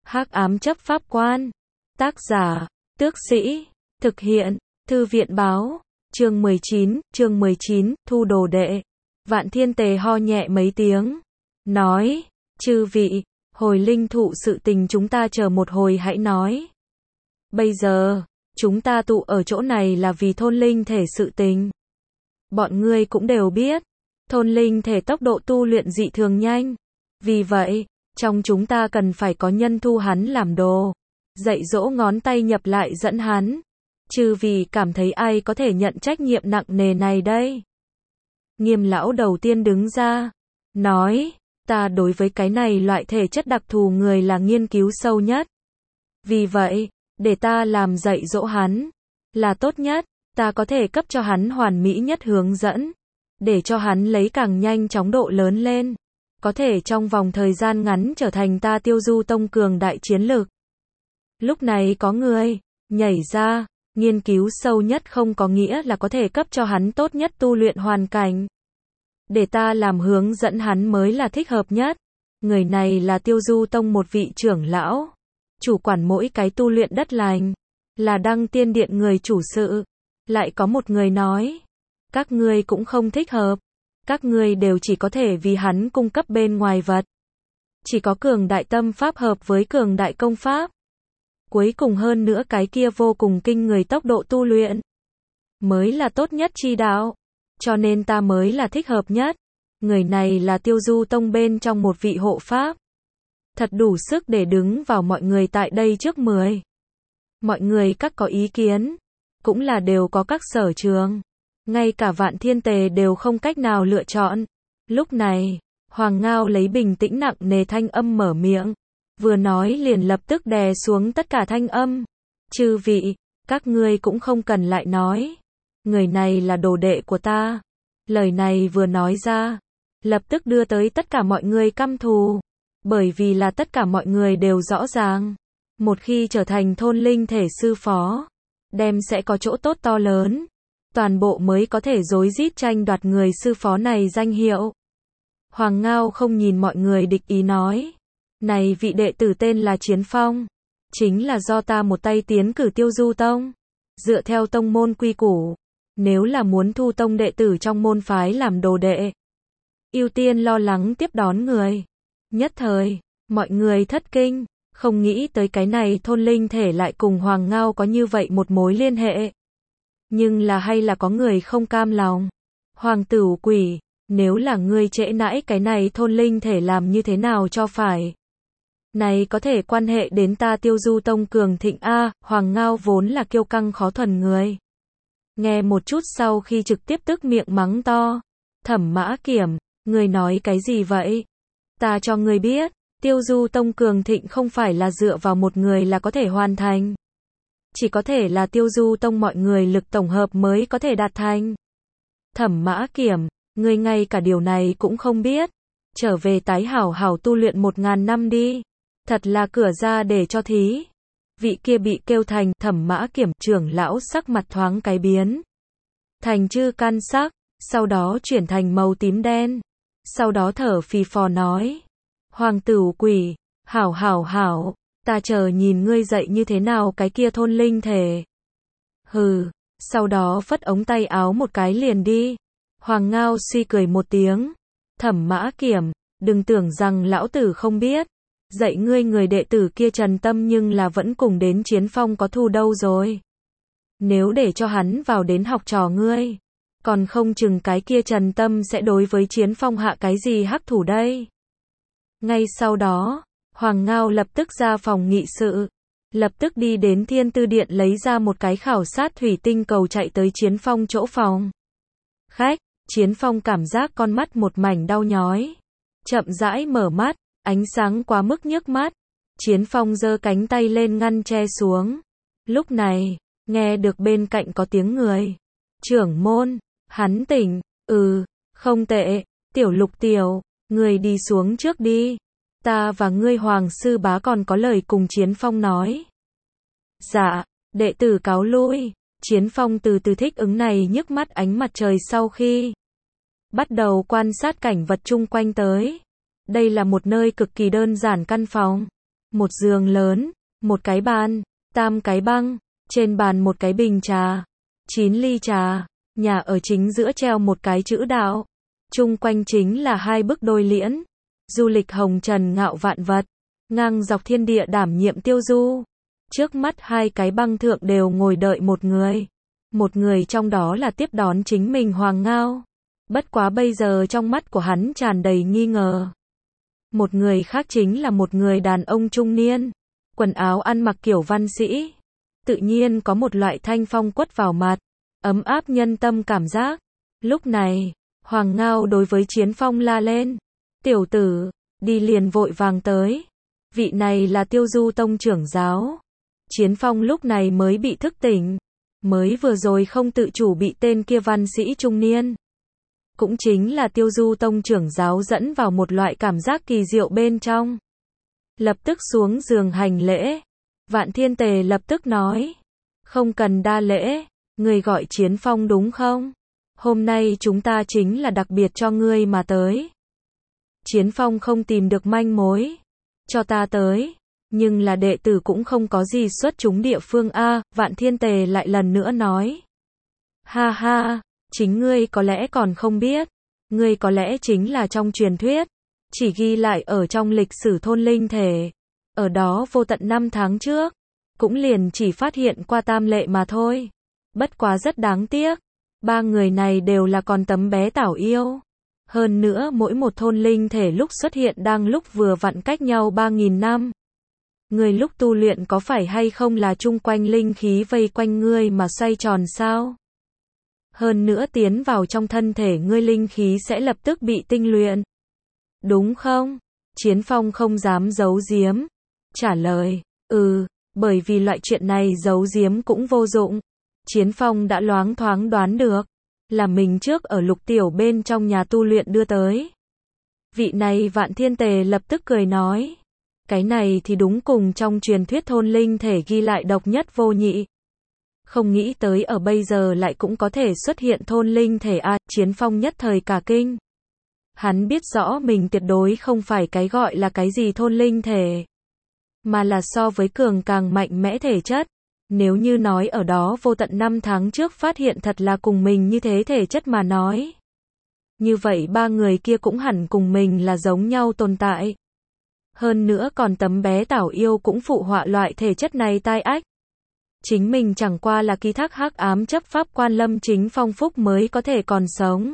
Hắc ám chấp pháp quan. Tác giả, Tước Sĩ. Thực hiện, Thư viện báo. Chương 19, thu đồ đệ. Vạn Thiên Tề ho nhẹ mấy tiếng. Nói, chư vị, hồi linh thụ sự tình chúng ta chờ một hồi hãy nói. Bây giờ, chúng ta tụ ở chỗ này là vì thôn linh thể sự tình. Bọn ngươi cũng đều biết, thôn linh thể tốc độ tu luyện dị thường nhanh. Vì vậy, trong chúng ta cần phải có nhân thu hắn làm đồ. Dạy dỗ ngón tay nhập lại dẫn hắn. Chư vì cảm thấy ai có thể nhận trách nhiệm nặng nề này đây? Nghiêm lão đầu tiên đứng ra, nói, ta đối với cái này loại thể chất đặc thù người là nghiên cứu sâu nhất. Vì vậy, để ta làm dạy dỗ hắn, là tốt nhất, ta có thể cấp cho hắn hoàn mỹ nhất hướng dẫn, để cho hắn lấy càng nhanh chóng độ lớn lên, có thể trong vòng thời gian ngắn trở thành ta Tiêu Du Tông cường đại chiến lực. Lúc này có người nhảy ra, nghiên cứu sâu nhất không có nghĩa là có thể cấp cho hắn tốt nhất tu luyện hoàn cảnh. Để ta làm hướng dẫn hắn mới là thích hợp nhất. Người này là Tiêu Du Tông một vị trưởng lão, chủ quản mỗi cái tu luyện đất lành, là Đăng Tiên Điện người chủ sự. Lại có một người nói, các ngươi cũng không thích hợp, các ngươi đều chỉ có thể vì hắn cung cấp bên ngoài vật. Chỉ có cường đại tâm pháp hợp với cường đại công pháp. Cuối cùng hơn nữa cái kia vô cùng kinh người tốc độ tu luyện, mới là tốt nhất chi đạo. Cho nên ta mới là thích hợp nhất. Người này là Tiêu Du Tông bên trong một vị hộ pháp. Thật đủ sức để đứng vào mọi người tại đây trước 10. Mọi người các có ý kiến, cũng là đều có các sở trường. Ngay cả Vạn Thiên Tề đều không cách nào lựa chọn. Lúc này, Hoàng Ngao lấy bình tĩnh nặng nề thanh âm mở miệng. Vừa nói liền lập tức đè xuống tất cả thanh âm. Chư vị, các ngươi cũng không cần lại nói. Người này là đồ đệ của ta. Lời này vừa nói ra, lập tức đưa tới tất cả mọi người căm thù. Bởi vì là tất cả mọi người đều rõ ràng. Một khi trở thành thôn linh thể sư phó, đem sẽ có chỗ tốt to lớn. Toàn bộ mới có thể rối rít tranh đoạt người sư phó này danh hiệu. Hoàng Ngao không nhìn mọi người địch ý nói. Này vị đệ tử tên là Chiến Phong. Chính là do ta một tay tiến cử Tiêu Du Tông. Dựa theo tông môn quy củ, nếu là muốn thu tông đệ tử trong môn phái làm đồ đệ, ưu tiên lo lắng tiếp đón người. Nhất thời, mọi người thất kinh, không nghĩ tới cái này thôn linh thể lại cùng Hoàng Ngao có như vậy một mối liên hệ. Nhưng là hay là có người không cam lòng. Hoàng Tửu Quỷ, nếu là ngươi trễ nãi cái này thôn linh thể làm như thế nào cho phải? Này có thể quan hệ đến ta Tiêu Du Tông cường thịnh a. Hoàng Ngao vốn là kiêu căng khó thuần người. Nghe một chút sau khi trực tiếp tức miệng mắng to. Thẩm Mã Kiểm, ngươi nói cái gì vậy? Ta cho ngươi biết, Tiêu Du Tông cường thịnh không phải là dựa vào một người là có thể hoàn thành. Chỉ có thể là Tiêu Du Tông mọi người lực tổng hợp mới có thể đạt thành. Thẩm Mã Kiểm, ngươi ngay cả điều này cũng không biết. Trở về tái hảo hảo tu luyện 1000 năm đi. Thật là cửa ra để cho thí. Vị kia bị kêu thành Thẩm Mã Kiểm trưởng lão sắc mặt thoáng cái biến. Thành chư can sắc, sau đó chuyển thành màu tím đen. Sau đó thở phì phò nói. Hoàng Tửu Quỷ, hảo, ta chờ nhìn ngươi dạy như thế nào cái kia thôn linh thể. Hừ, sau đó phất ống tay áo một cái liền đi. Hoàng Ngao suy cười một tiếng. Thẩm Mã Kiểm, đừng tưởng rằng lão tử không biết. Dạy ngươi người đệ tử kia Trần Tâm nhưng là vẫn cùng đến Chiến Phong có thù đâu rồi. Nếu để cho hắn vào đến học trò ngươi, còn không chừng cái kia Trần Tâm sẽ đối với Chiến Phong hạ cái gì hắc thủ đây. Ngay sau đó, Hoàng Ngao lập tức ra phòng nghị sự, lập tức đi đến Thiên Tư Điện lấy ra một cái khảo sát thủy tinh cầu chạy tới Chiến Phong chỗ phòng. Khách, Chiến Phong cảm giác con mắt một mảnh đau nhói. Chậm rãi mở mắt, ánh sáng quá mức nhức mắt. Chiến Phong giơ cánh tay lên ngăn che xuống. Lúc này, nghe được bên cạnh có tiếng người. Trưởng môn, hắn tỉnh, không tệ, Tiểu Lục Tiểu, ngươi đi xuống trước đi. Ta và ngươi Hoàng sư bá còn có lời cùng Chiến Phong nói. Dạ, đệ tử cáo lui. Chiến Phong từ từ thích ứng này nhức mắt ánh mặt trời sau khi bắt đầu quan sát cảnh vật chung quanh tới. Đây là một nơi cực kỳ đơn giản căn phòng. một giường lớn, một cái bàn, 8 cái băng, trên bàn một cái bình trà, 9 ly trà, nhà ở chính giữa treo một cái chữ đạo. Chung quanh chính là 2 bức đôi liễn. Du lịch hồng trần ngạo vạn vật, ngang dọc thiên địa đảm nhiệm tiêu du. Trước mắt 2 cái băng thượng đều ngồi đợi một người. Một người trong đó là tiếp đón chính mình Hoàng Ngao. Bất quá bây giờ trong mắt của hắn tràn đầy nghi ngờ. Một người khác chính là một người đàn ông trung niên. Quần áo ăn mặc kiểu văn sĩ. Tự nhiên có một loại thanh phong quất vào mặt. Ấm áp nhân tâm cảm giác. Lúc này, Hoàng Ngao đối với Chiến Phong la lên. Tiểu tử, đi liền vội vàng tới. Vị này là Tiêu Du Tông trưởng giáo. Chiến Phong lúc này mới bị thức tỉnh. Mới vừa rồi không tự chủ bị tên kia văn sĩ trung niên. Cũng chính là Tiêu Du Tông trưởng giáo dẫn vào một loại cảm giác kỳ diệu bên trong. Lập tức xuống giường hành lễ. Vạn Thiên Tề lập tức nói. Không cần đa lễ, người gọi Chiến Phong đúng không? Hôm nay chúng ta chính là đặc biệt cho ngươi mà tới. Chiến Phong không tìm được manh mối. Cho ta tới. Nhưng là đệ tử cũng không có gì xuất chúng địa phương a. Vạn Thiên Tề lại lần nữa nói. Ha ha, chính ngươi có lẽ còn không biết. Ngươi có lẽ chính là trong truyền thuyết. Chỉ ghi lại ở trong lịch sử thôn linh thể. Ở đó vô tận 5 tháng trước. Cũng liền chỉ phát hiện qua tam lệ mà thôi. Bất quá rất đáng tiếc. 3 người này đều là con tấm bé tảo yêu. Hơn nữa mỗi một thôn linh thể lúc xuất hiện đang lúc vừa vặn cách nhau 3.000 năm. Người lúc tu luyện có phải hay không là chung quanh linh khí vây quanh ngươi mà xoay tròn sao? Hơn nữa tiến vào trong thân thể ngươi linh khí sẽ lập tức bị tinh luyện. Đúng không? Chiến Phong không dám giấu giếm. Trả lời, bởi vì loại chuyện này giấu giếm cũng vô dụng. Chiến Phong đã loáng thoáng đoán được. Là mình trước ở Lục Tiểu bên trong nhà tu luyện đưa tới. Vị này Vạn Thiên Tề lập tức cười nói. Cái này thì đúng cùng trong truyền thuyết thôn linh thể ghi lại độc nhất vô nhị. Không nghĩ tới ở bây giờ lại cũng có thể xuất hiện thôn linh thể a. Chiến Phong nhất thời cả kinh. Hắn biết rõ mình tuyệt đối không phải cái gọi là cái gì thôn linh thể. Mà là so với cường càng mạnh mẽ thể chất. Nếu như nói ở đó vô tận 5 tháng trước phát hiện thật là cùng mình như thế thể chất mà nói. Như vậy 3 người kia cũng hẳn cùng mình là giống nhau tồn tại. Hơn nữa còn tấm bé tảo yêu cũng phụ họa loại thể chất này tai ách. Chính mình chẳng qua là ký thác hắc ám chấp pháp quan Lâm Chính Phong phúc mới có thể còn sống.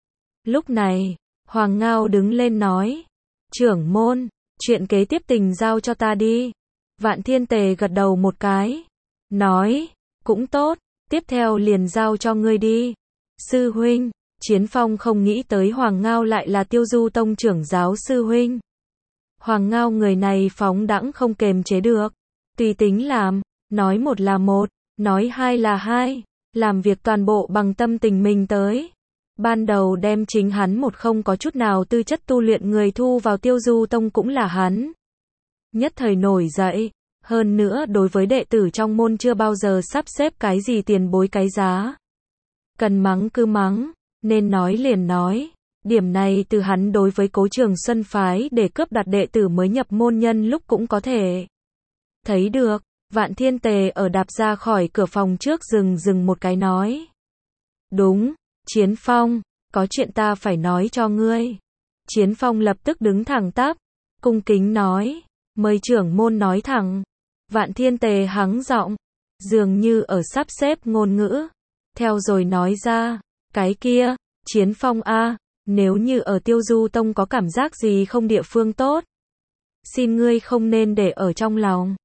Lúc này, Hoàng Ngao đứng lên nói. Trưởng môn, chuyện kế tiếp tình giao cho ta đi. Vạn Thiên Tề gật đầu một cái. Nói, cũng tốt, tiếp theo liền giao cho ngươi đi. Sư huynh, Chiến Phong không nghĩ tới Hoàng Ngao lại là Tiêu Du Tông trưởng giáo sư huynh. Hoàng Ngao người này phóng đãng không kềm chế được. Tùy tính làm, nói một là một, nói hai là hai, làm việc toàn bộ bằng tâm tình mình tới. Ban đầu đem chính hắn một không có chút nào tư chất tu luyện người thu vào Tiêu Du Tông cũng là hắn. Nhất thời nổi dậy. Hơn nữa đối với đệ tử trong môn chưa bao giờ sắp xếp cái gì tiền bối cái giá. Cần mắng cứ mắng, nên nói liền nói. Điểm này từ hắn đối với Cố Trường Xuân phái để cướp đoạt đệ tử mới nhập môn nhân lúc cũng có thể thấy được. Vạn Thiên Tề ở đạp ra khỏi cửa phòng trước dừng một cái nói. Đúng, Chiến Phong, có chuyện ta phải nói cho ngươi. Chiến Phong lập tức đứng thẳng tắp, cung kính nói. Mời trưởng môn nói thẳng. Vạn Thiên Tề hắng giọng, dường như ở sắp xếp ngôn ngữ. Theo rồi nói ra, cái kia, Chiến Phong a, nếu như ở Tiêu Du Tông có cảm giác gì không địa phương tốt, xin ngươi không nên để ở trong lòng.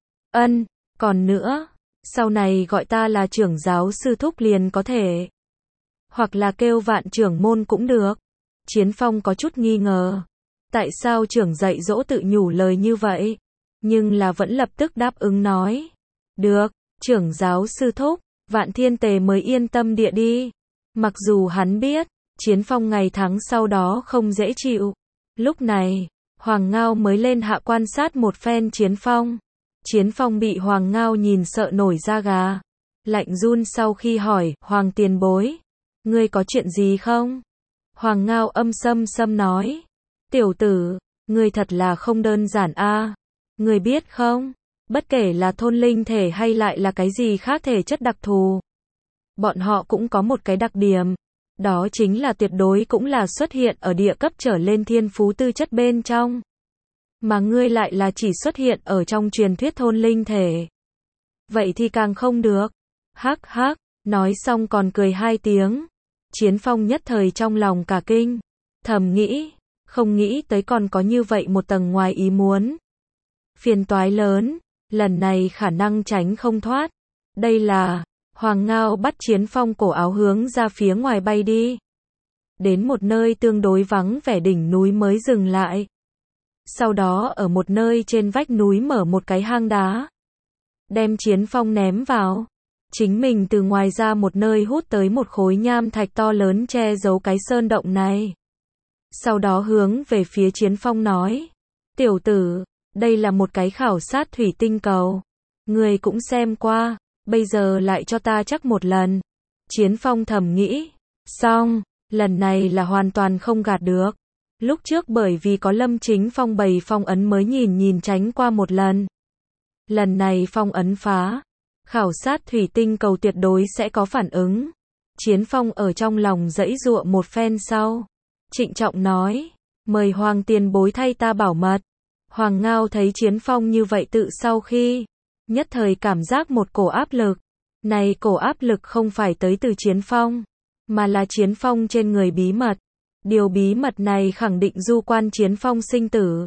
Còn nữa, sau này gọi ta là trưởng giáo sư thúc liền có thể. Hoặc là kêu Vạn trưởng môn cũng được. Chiến Phong có chút nghi ngờ. Tại sao trưởng dạy dỗ tự nhủ lời như vậy? Nhưng là vẫn lập tức đáp ứng nói. Được, trưởng giáo sư thúc. Vạn Thiên Tề mới yên tâm địa đi. Mặc dù hắn biết, Chiến Phong ngày tháng sau đó không dễ chịu. Lúc này, Hoàng Ngao mới lên hạ quan sát một phen Chiến Phong. Chiến Phong bị Hoàng Ngao nhìn sợ nổi da gà. Lạnh run sau khi hỏi, Hoàng tiền bối, ngươi có chuyện gì không? Hoàng Ngao âm sâm nói. Tiểu tử, ngươi thật là không đơn giản a. Người biết không, bất kể là thôn linh thể hay lại là cái gì khác thể chất đặc thù, bọn họ cũng có một cái đặc điểm, đó chính là tuyệt đối cũng là xuất hiện ở địa cấp trở lên thiên phú tư chất bên trong. Mà ngươi lại là chỉ xuất hiện ở trong truyền thuyết thôn linh thể. Vậy thì càng không được. Hắc hắc, nói xong còn cười 2 tiếng. Chiến Phong nhất thời trong lòng cả kinh, thầm nghĩ, không nghĩ tới còn có như vậy một tầng ngoài ý muốn. Phiền toái lớn, lần này khả năng tránh không thoát. Đây là, Hoàng Ngao bắt Chiến Phong cổ áo hướng ra phía ngoài bay đi. Đến một nơi tương đối vắng vẻ đỉnh núi mới dừng lại. Sau đó ở một nơi trên vách núi mở một cái hang đá. Đem Chiến Phong ném vào. Chính mình từ ngoài ra một nơi hút tới một khối nham thạch to lớn che giấu cái sơn động này. Sau đó hướng về phía Chiến Phong nói. Tiểu tử, đây là một cái khảo sát thủy tinh cầu. Người cũng xem qua, bây giờ lại cho ta chắc một lần. Chiến Phong thầm nghĩ. Xong, lần này là hoàn toàn không gạt được. Lúc trước bởi vì có Lâm Chính Phong bày phong ấn mới nhìn tránh qua một lần. Lần này phong ấn phá. Khảo sát thủy tinh cầu tuyệt đối sẽ có phản ứng. Chiến Phong ở trong lòng giãy giụa một phen sau. Trịnh trọng nói. Mời Hoàng tiền bối thay ta bảo mật. Hoàng Ngao thấy Chiến Phong như vậy tự sau khi. Nhất thời cảm giác một cổ áp lực. Này cổ áp lực không phải tới từ Chiến Phong. Mà là Chiến Phong trên người bí mật. Điều bí mật này khẳng định du quan Chiến Phong sinh tử.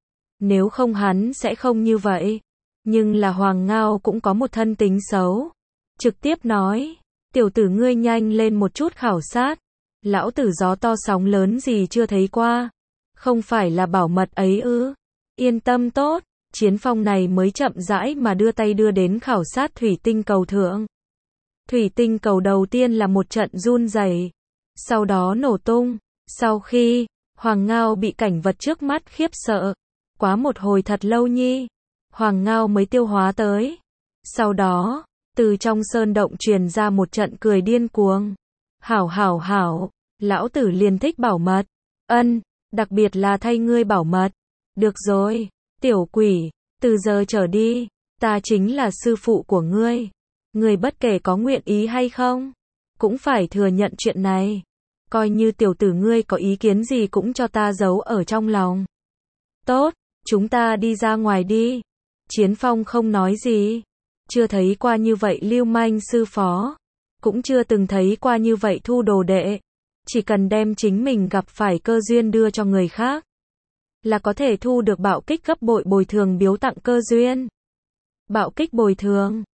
Nếu không hắn sẽ không như vậy. Nhưng là Hoàng Ngao cũng có một thân tính xấu. Trực tiếp nói, tiểu tử ngươi nhanh lên một chút khảo sát. Lão tử gió to sóng lớn gì chưa thấy qua. Không phải là bảo mật ấy ư. Yên tâm tốt, Chiến Phong này mới chậm rãi mà đưa tay đưa đến khảo sát thủy tinh cầu thượng. Thủy tinh cầu đầu tiên là một trận run rẩy, sau đó nổ tung. Sau khi, Hoàng Ngao bị cảnh vật trước mắt khiếp sợ. Quá một hồi thật lâu nhi. Hoàng Ngao mới tiêu hóa tới. Sau đó, từ trong sơn động truyền ra một trận cười điên cuồng. Hảo, lão tử liền thích bảo mật. Đặc biệt là thay ngươi bảo mật. Được rồi, tiểu quỷ, từ giờ trở đi, ta chính là sư phụ của ngươi. Ngươi bất kể có nguyện ý hay không, cũng phải thừa nhận chuyện này. Coi như tiểu tử ngươi có ý kiến gì cũng cho ta giấu ở trong lòng. Tốt, chúng ta đi ra ngoài đi. Chiến Phong không nói gì. Chưa thấy qua như vậy lưu manh sư phó. Cũng chưa từng thấy qua như vậy thu đồ đệ. Chỉ cần đem chính mình gặp phải cơ duyên đưa cho người khác. Là có thể thu được bạo kích gấp bội bồi thường biếu tặng cơ duyên. Bạo kích bồi thường.